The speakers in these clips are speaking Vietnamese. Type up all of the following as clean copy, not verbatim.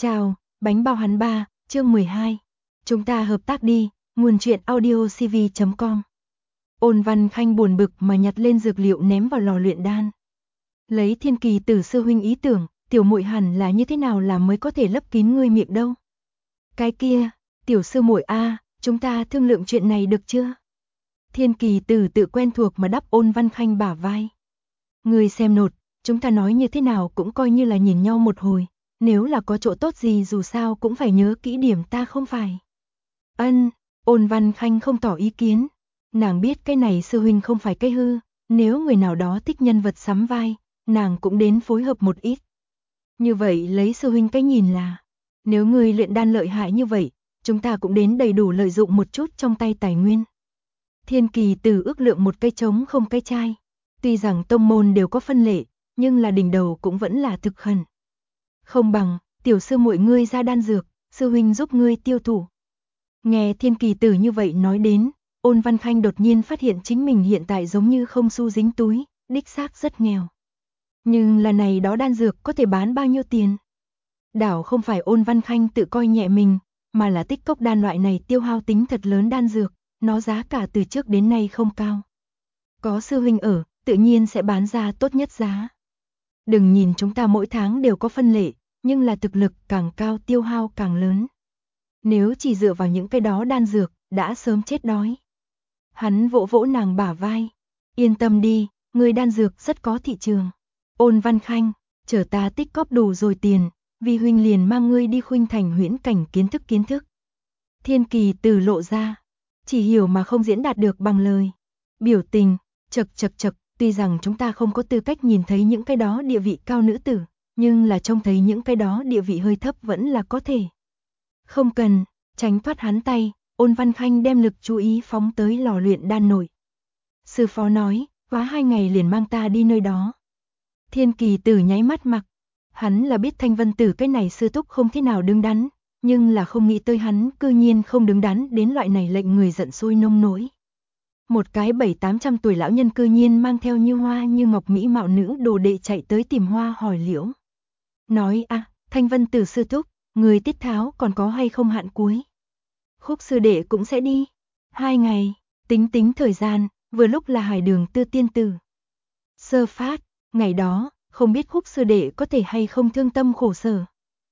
Chào, bánh bao hắn ba, chương 12. Chúng ta hợp tác đi, nguồn truyện audio cv.com. Ôn Văn Khanh buồn bực mà nhặt lên dược liệu ném vào lò luyện đan. Lấy Thiên Kỳ Tử sư huynh ý tưởng, tiểu muội hẳn là như thế nào làm mới có thể lấp kín ngươi miệng đâu. Cái kia, tiểu sư muội a, chúng ta thương lượng chuyện này được chưa? Thiên Kỳ Tử tự quen thuộc mà đắp Ôn Văn Khanh bả vai. Ngươi xem nột, chúng ta nói như thế nào cũng coi như là nhìn nhau một hồi. Nếu là có chỗ tốt gì dù sao cũng phải nhớ kỹ điểm ta không phải. Ân, Ôn Văn Khanh không tỏ ý kiến. Nàng biết cái này sư huynh không phải cái hư, nếu người nào đó thích nhân vật sắm vai, nàng cũng đến phối hợp một ít. Như vậy lấy sư huynh cái nhìn là, nếu người luyện đan lợi hại như vậy, chúng ta cũng đến đầy đủ lợi dụng một chút trong tay tài nguyên. Thiên Kỳ Tử ước lượng một cây trống không cái chai. Tuy rằng tông môn đều có phân lệ, nhưng là đỉnh đầu cũng vẫn là thực khẩn. Không bằng, tiểu sư muội ngươi ra đan dược, sư huynh giúp ngươi tiêu thụ. Nghe Thiên Kỳ Tử như vậy nói đến, Ôn Văn Khanh đột nhiên phát hiện chính mình hiện tại giống như không xu dính túi, đích xác rất nghèo. Nhưng là này đó đan dược có thể bán bao nhiêu tiền? Đảo không phải Ôn Văn Khanh tự coi nhẹ mình, mà là tích cốc đan loại này tiêu hao tính thật lớn đan dược, nó giá cả từ trước đến nay không cao. Có sư huynh ở, tự nhiên sẽ bán ra tốt nhất giá. Đừng nhìn chúng ta mỗi tháng đều có phân lệ, nhưng là thực lực càng cao tiêu hao càng lớn. Nếu chỉ dựa vào những cái đó đan dược, đã sớm chết đói. Hắn vỗ vỗ nàng bả vai. Yên tâm đi, người đan dược rất có thị trường. Ôn Văn Khanh, chờ ta tích cóp đủ rồi tiền, vì huynh liền mang ngươi đi khuynh thành huyễn cảnh kiến thức. Thiên Kỳ Tử lộ ra, chỉ hiểu mà không diễn đạt được bằng lời. Biểu tình, chật, tuy rằng chúng ta không có tư cách nhìn thấy những cái đó địa vị cao nữ tử, nhưng là trông thấy những cái đó địa vị hơi thấp vẫn là có thể. Không cần, tránh thoát hắn tay, Ôn Văn Khanh đem lực chú ý phóng tới lò luyện đan nội. Sư phó nói, quá 2 ngày liền mang ta đi nơi đó. Thiên Kỳ Tử nháy mắt mặc, hắn là biết Thanh Vân Tử cái này sư thúc không thế nào đứng đắn, nhưng là không nghĩ tới hắn cư nhiên không đứng đắn đến loại này lệnh người giận sôi nông nỗi. Một cái 700-800 tuổi lão nhân cư nhiên mang theo như hoa như ngọc mỹ mạo nữ đồ đệ chạy tới tìm Hoa hỏi liễu. Nói Thanh Vân Tử sư thúc, người tiết tháo còn có hay không hạn cuối? Khúc sư đệ cũng sẽ đi. 2 ngày, tính thời gian, vừa lúc là Hải Đường Tư tiên tử sơ phát, ngày đó, không biết Khúc sư đệ có thể hay không thương tâm khổ sở.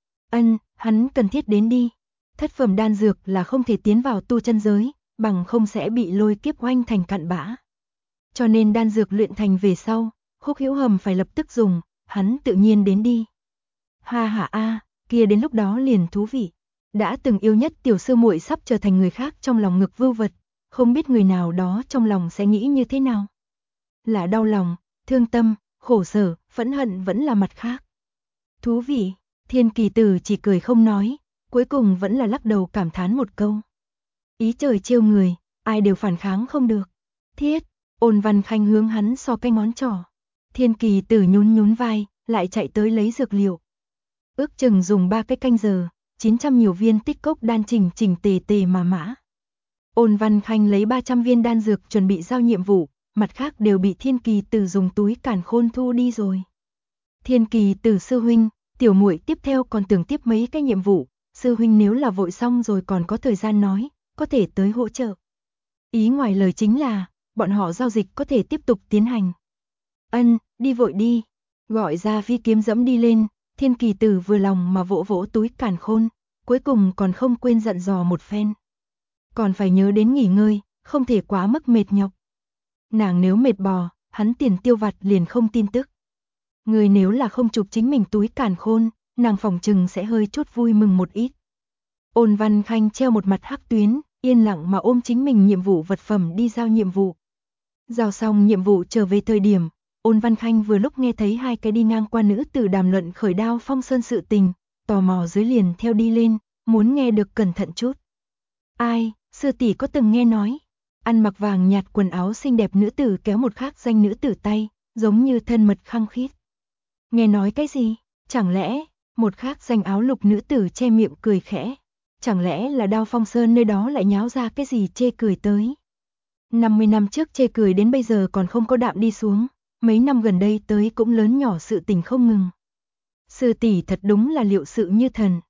Hắn cần thiết đến đi. Thất phẩm đan dược là không thể tiến vào tu chân giới, bằng không sẽ bị lôi kiếp oanh thành cặn bã. Cho nên đan dược luyện thành về sau, Khúc Hữu Hầm phải lập tức dùng, hắn tự nhiên đến đi. Kia đến lúc đó liền thú vị. Đã từng yêu nhất tiểu sư muội sắp trở thành người khác trong lòng ngực vưu vật, không biết người nào đó trong lòng sẽ nghĩ như thế nào. Là đau lòng, thương tâm, khổ sở, phẫn hận vẫn là mặt khác. Thú vị, Thiên Kỳ Tử chỉ cười không nói, cuối cùng vẫn là lắc đầu cảm thán một câu. Ý trời trêu người, ai đều phản kháng không được. Thiết, Ôn Văn Khanh hướng hắn so cái ngón trỏ. Thiên Kỳ Tử nhún vai, lại chạy tới lấy dược liệu. Ước chừng dùng 3 cái canh giờ, 900 nhiều viên tích cốc đan chỉnh tề mà mã. Ôn Văn Khanh lấy 300 viên đan dược chuẩn bị giao nhiệm vụ, mặt khác đều bị Thiên Kỳ Tử dùng túi càn khôn thu đi rồi. Thiên Kỳ Tử sư huynh, tiểu muội tiếp theo còn tưởng tiếp mấy cái nhiệm vụ, sư huynh nếu là vội xong rồi còn có thời gian nói, có thể tới hỗ trợ. Ý ngoài lời chính là, bọn họ giao dịch có thể tiếp tục tiến hành. Đi vội đi. Gọi ra phi kiếm dẫm đi lên, Thiên Kỳ Tử vừa lòng mà vỗ vỗ túi càn khôn, cuối cùng còn không quên dặn dò một phen. Còn phải nhớ đến nghỉ ngơi, không thể quá mức mệt nhọc. Nàng nếu mệt bò, hắn tiền tiêu vặt liền không tin tức. Người nếu là không chụp chính mình túi càn khôn, nàng phỏng chừng sẽ hơi chút vui mừng một ít. Ôn Văn Khanh treo một mặt hắc tuyến, yên lặng mà ôm chính mình nhiệm vụ vật phẩm đi giao nhiệm vụ. Giao xong nhiệm vụ trở về thời điểm, Ôn Văn Khanh vừa lúc nghe thấy 2 cái đi ngang qua nữ tử đàm luận khởi Đao Phong Sơn sự tình, tò mò dưới liền theo đi lên, muốn nghe được cẩn thận chút. Ai, sư tỷ có từng nghe nói? Ăn mặc vàng nhạt quần áo xinh đẹp nữ tử kéo một khác danh nữ tử tay, giống như thân mật khăng khít. Nghe nói cái gì? Chẳng lẽ, một khác danh áo lục nữ tử che miệng cười khẽ. Chẳng lẽ là Đao Phong Sơn nơi đó lại nháo ra cái gì chê cười tới? 50 năm trước chê cười đến bây giờ còn không có đạm đi xuống, mấy năm gần đây tới cũng lớn nhỏ sự tình không ngừng. Sư tỷ thật đúng là liệu sự như thần.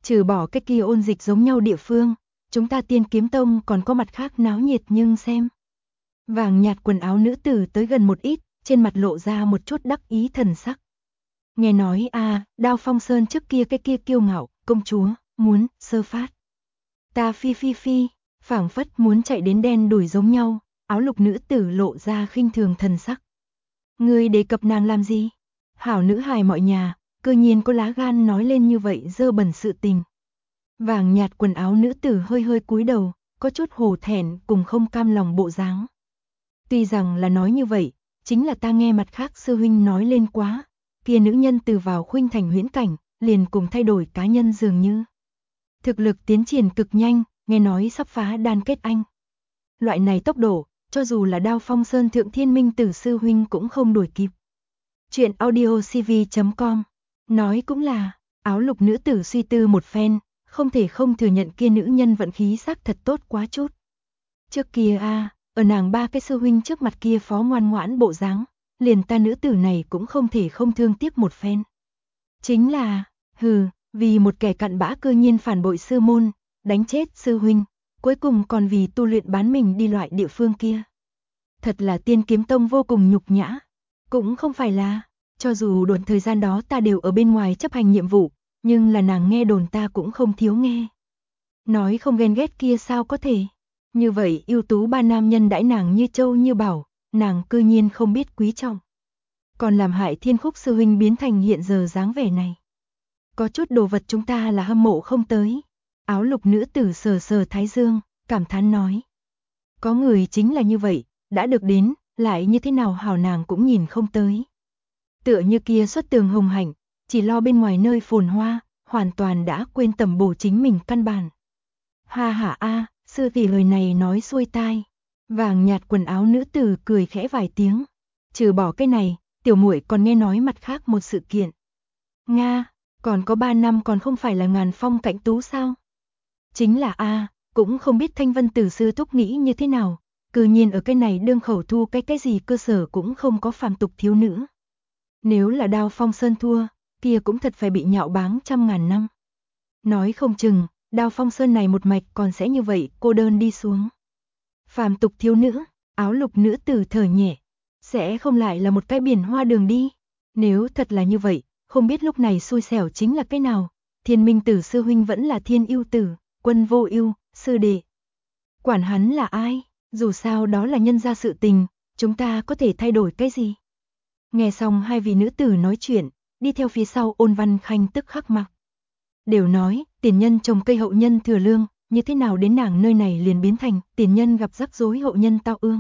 Trừ bỏ cái kia ôn dịch giống nhau địa phương, chúng ta Tiên Kiếm Tông còn có mặt khác náo nhiệt nhưng xem. Vàng nhạt quần áo nữ tử tới gần một ít, trên mặt lộ ra một chút đắc ý thần sắc. Nghe nói Đao Phong Sơn trước kia cái kia kiêu ngạo, công chúa, muốn, sơ phát. Ta phi, phảng phất muốn chạy đến đen đuổi giống nhau, áo lục nữ tử lộ ra khinh thường thần sắc. Ngươi đề cập nàng làm gì? Hảo nữ hài mọi nhà, cơ nhiên có lá gan nói lên như vậy dơ bẩn sự tình. Vàng nhạt quần áo nữ tử hơi hơi cúi đầu, có chút hổ thẹn cùng không cam lòng bộ dáng. Tuy rằng là nói như vậy, chính là ta nghe mặt khác sư huynh nói lên quá, kia nữ nhân từ vào khuynh thành huyễn cảnh, liền cùng thay đổi cá nhân dường như. Thực lực tiến triển cực nhanh, nghe nói sắp phá đan kết anh. Loại này tốc độ, cho dù là Đao Phong Sơn Thượng Thiên Minh Tử sư huynh cũng không đuổi kịp. Chuyện audiocv.com. Nói cũng là, áo lục nữ tử suy tư một phen, không thể không thừa nhận kia nữ nhân vận khí sắc thật tốt quá chút. Trước kia ở nàng ba cái sư huynh trước mặt kia phó ngoan ngoãn bộ dáng, liền ta nữ tử này cũng không thể không thương tiếc một phen. Chính là, vì một kẻ cặn bã cơ nhiên phản bội sư môn, đánh chết sư huynh, cuối cùng còn vì tu luyện bán mình đi loại địa phương kia. Thật là Tiên Kiếm Tông vô cùng nhục nhã. Cũng không phải là, cho dù đoạn thời gian đó ta đều ở bên ngoài chấp hành nhiệm vụ, nhưng là nàng nghe đồn ta cũng không thiếu nghe. Nói không ghen ghét kia sao có thể. Như vậy ưu tú ba nam nhân đãi nàng như châu như bảo, nàng cư nhiên không biết quý trọng. Còn làm hại Thiên Khúc sư huynh biến thành hiện giờ dáng vẻ này. Có chút đồ vật chúng ta là hâm mộ không tới. Áo lục nữ tử sờ sờ thái dương, cảm thán nói. Có người chính là như vậy, đã được đến, lại như thế nào hảo nàng cũng nhìn không tới. Tựa như kia xuất tường hồng hạnh, chỉ lo bên ngoài nơi phồn hoa, hoàn toàn đã quên tầm bổ chính mình căn bản. Ha ha sư tỷ lời này nói xuôi tai. Vàng nhạt quần áo nữ tử cười khẽ vài tiếng. Trừ bỏ cái này, tiểu muội còn nghe nói mặt khác một sự kiện. Nga, còn có 3 năm còn không phải là ngàn phong cạnh tú sao? Chính là cũng không biết Thanh Vân Tử sư thúc nghĩ như thế nào, cư nhiên ở cái này đương khẩu thu cái gì cơ sở cũng không có phàm tục thiếu nữ. Nếu là Đao Phong Sơn thua, kia cũng thật phải bị nhạo báng trăm ngàn năm. Nói không chừng, Đao Phong Sơn này một mạch còn sẽ như vậy cô đơn đi xuống. Phàm tục thiếu nữ, áo lục nữ tử thở nhẹ, sẽ không lại là một cái biển hoa đường đi. Nếu thật là như vậy, không biết lúc này xui xẻo chính là cái nào. Thiên Minh Tử sư huynh vẫn là Thiên Ưu Tử, Quân Vô Ưu, sư đệ. Quản hắn là ai, dù sao đó là nhân gia sự tình, chúng ta có thể thay đổi cái gì? Nghe xong hai vị nữ tử nói chuyện, đi theo phía sau Ôn Văn Khanh tức khắc mặc. Đều nói, tiền nhân trồng cây hậu nhân thừa lương, như thế nào đến nàng nơi này liền biến thành tiền nhân gặp rắc rối hậu nhân tao ương.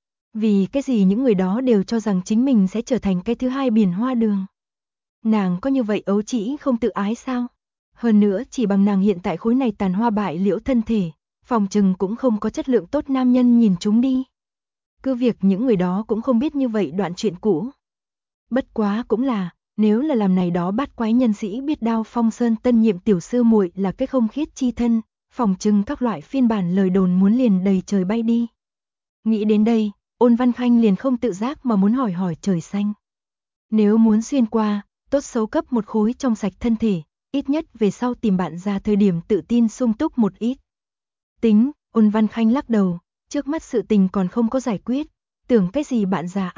Vì cái gì những người đó đều cho rằng chính mình sẽ trở thành cái thứ hai biển hoa đường. Nàng có như vậy ấu trĩ không tự ái sao? Hơn nữa chỉ bằng nàng hiện tại khối này tàn hoa bại liễu thân thể, phòng trừng cũng không có chất lượng tốt nam nhân nhìn chúng đi. Cứ việc những người đó cũng không biết như vậy đoạn chuyện cũ. Bất quá cũng là, nếu là làm này đó bát quái nhân sĩ biết Đao Phong Sơn tân nhiệm tiểu sư muội là cái không khiết chi thân, phòng trừng các loại phiên bản lời đồn muốn liền đầy trời bay đi. Nghĩ đến đây, Ôn Văn Khanh liền không tự giác mà muốn hỏi trời xanh. Nếu muốn xuyên qua, tốt xấu cấp một khối trong sạch thân thể, ít nhất về sau tìm bạn ra thời điểm tự tin sung túc một ít. Tính, Ôn Văn Khanh lắc đầu, trước mắt sự tình còn không có giải quyết, tưởng cái gì bạn già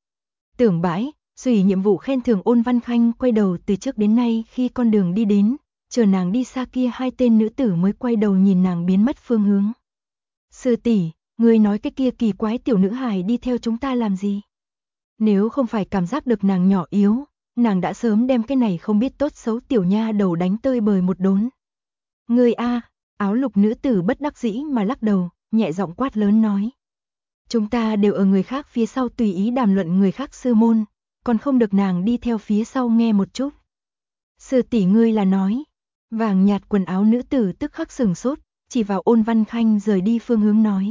Tưởng bãi, suy nhiệm vụ khen thưởng Ôn Văn Khanh quay đầu từ trước đến nay khi con đường đi đến, chờ nàng đi xa kia hai tên nữ tử mới quay đầu nhìn nàng biến mất phương hướng. Sư tỷ, ngươi nói cái kia kỳ quái tiểu nữ hài đi theo chúng ta làm gì? Nếu không phải cảm giác được nàng nhỏ yếu, nàng đã sớm đem cái này không biết tốt xấu tiểu nha đầu đánh tơi bời một đốn. Ngươi áo lục nữ tử bất đắc dĩ mà lắc đầu, nhẹ giọng quát lớn nói. Chúng ta đều ở người khác phía sau tùy ý đàm luận người khác sư môn, còn không được nàng đi theo phía sau nghe một chút. Sư tỷ ngươi là nói, vàng nhạt quần áo nữ tử tức khắc sừng sốt, chỉ vào Ôn Văn Khanh rời đi phương hướng nói.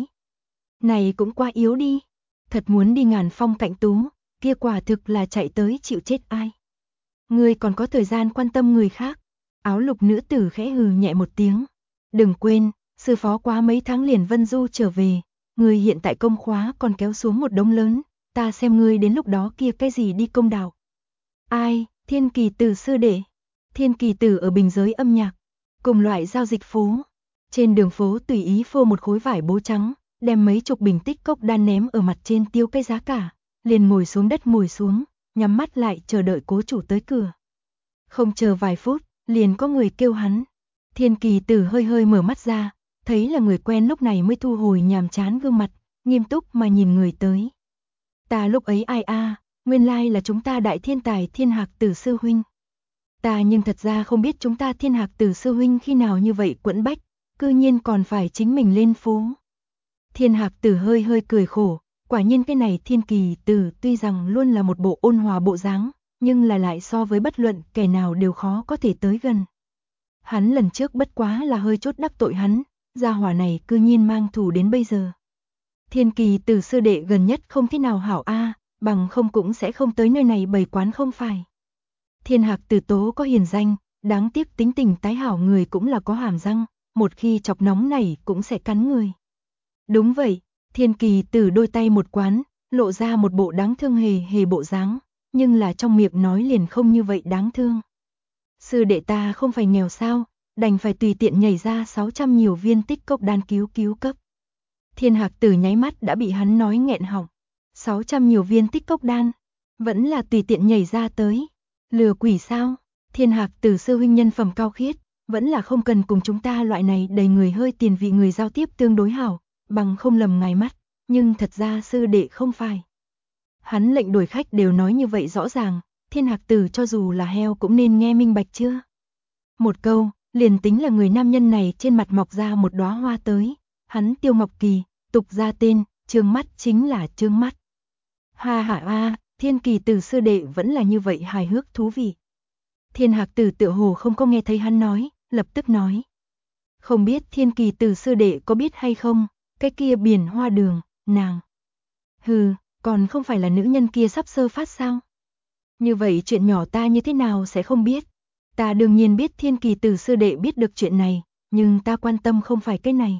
Này cũng quá yếu đi, thật muốn đi ngàn phong cạnh tú, kia quả thực là chạy tới chịu chết ai. Ngươi còn có thời gian quan tâm người khác, áo lục nữ tử khẽ hừ nhẹ một tiếng. Đừng quên, sư phó quá mấy tháng liền Vân Du trở về, ngươi hiện tại công khóa còn kéo xuống một đống lớn, ta xem ngươi đến lúc đó kia cái gì đi công đạo. Ai, Thiên Kỳ Tử sư đệ. Thiên Kỳ Tử ở bình giới âm nhạc, cùng loại giao dịch phố. Trên đường phố tùy ý phô một khối vải bố trắng, đem mấy chục bình tích cốc đan ném ở mặt trên tiêu cái giá cả, liền ngồi xuống đất ngồi xuống, nhắm mắt lại chờ đợi cố chủ tới cửa. Không chờ vài phút, liền có người kêu hắn. Thiên Kỳ Tử hơi hơi mở mắt ra, thấy là người quen lúc này mới thu hồi nhàm chán gương mặt, nghiêm túc mà nhìn người tới. Ta lúc ấy ai a, nguyên lai là chúng ta đại thiên tài Thiên Hạc Tử sư huynh. Ta nhưng thật ra không biết chúng ta Thiên Hạc Tử sư huynh khi nào như vậy quẫn bách, cư nhiên còn phải chính mình lên phố. Thiên Hạc Tử hơi hơi cười khổ, quả nhiên cái này Thiên Kỳ Tử tuy rằng luôn là một bộ ôn hòa bộ dáng, nhưng là lại so với bất luận kẻ nào đều khó có thể tới gần. Hắn lần trước bất quá là hơi chút đắc tội hắn, gia hỏa này cư nhiên mang thù đến bây giờ. Thiên Kỳ Tử sư đệ gần nhất không thế nào hảo a, bằng không cũng sẽ không tới nơi này bày quán không phải. Thiên Hạc Tử tố có hiền danh, đáng tiếc tính tình tái hảo người cũng là có hàm răng, một khi chọc nóng này cũng sẽ cắn người. Đúng vậy, Thiên Kỳ Tử đôi tay một quán, lộ ra một bộ đáng thương hề hề bộ dáng, nhưng là trong miệng nói liền không như vậy đáng thương. Sư đệ ta không phải nghèo sao, đành phải tùy tiện nhảy ra 600 nhiều viên tích cốc đan cứu cấp. Thiên Hạc Tử nháy mắt đã bị hắn nói nghẹn họng. 600 nhiều viên tích cốc đan, vẫn là tùy tiện nhảy ra tới. Lừa quỷ sao? Thiên Hạc Tử sư huynh nhân phẩm cao khiết, vẫn là không cần cùng chúng ta loại này đầy người hơi tiền vị người giao tiếp tương đối hảo, bằng không lầm ngài mắt, nhưng thật ra sư đệ không phải. Hắn lệnh đổi khách đều nói như vậy rõ ràng, Thiên Hạc Tử cho dù là heo cũng nên nghe minh bạch chưa? Một câu, liền tính là người nam nhân này trên mặt mọc ra một đóa hoa tới, hắn Tiêu Ngọc Kỳ, tục ra tên, trương mắt chính là trương mắt. Ha ha a, Thiên Kỳ Tử sư đệ vẫn là như vậy hài hước thú vị. Thiên Hạc Tử tựa hồ không có nghe thấy hắn nói, lập tức nói. Không biết Thiên Kỳ Tử sư đệ có biết hay không, cái kia biển hoa đường, nàng. Hừ, còn không phải là nữ nhân kia sắp sơ phát sao? Như vậy chuyện nhỏ ta như thế nào sẽ không biết? Ta đương nhiên biết Thiên Kỳ Tử sư đệ biết được chuyện này, nhưng ta quan tâm không phải cái này.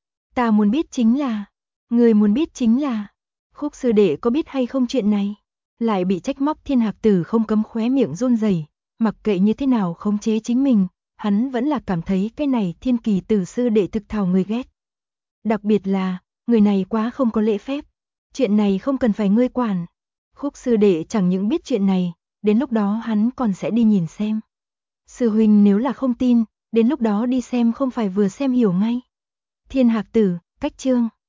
Ta muốn biết chính là, người muốn biết chính là, Khúc sư đệ có biết hay không chuyện này? Lại bị trách móc Thiên Hạc Tử không cấm khóe miệng run rẩy, mặc kệ như thế nào khống chế chính mình, hắn vẫn là cảm thấy cái này Thiên Kỳ Tử sư đệ thực thảo người ghét. Đặc biệt là, người này quá không có lễ phép, chuyện này không cần phải ngươi quản. Khúc sư đệ chẳng những biết chuyện này, đến lúc đó hắn còn sẽ đi nhìn xem. Sư huynh nếu là không tin, đến lúc đó đi xem không phải vừa xem hiểu ngay. Thiên Hạc Tử, cách chương.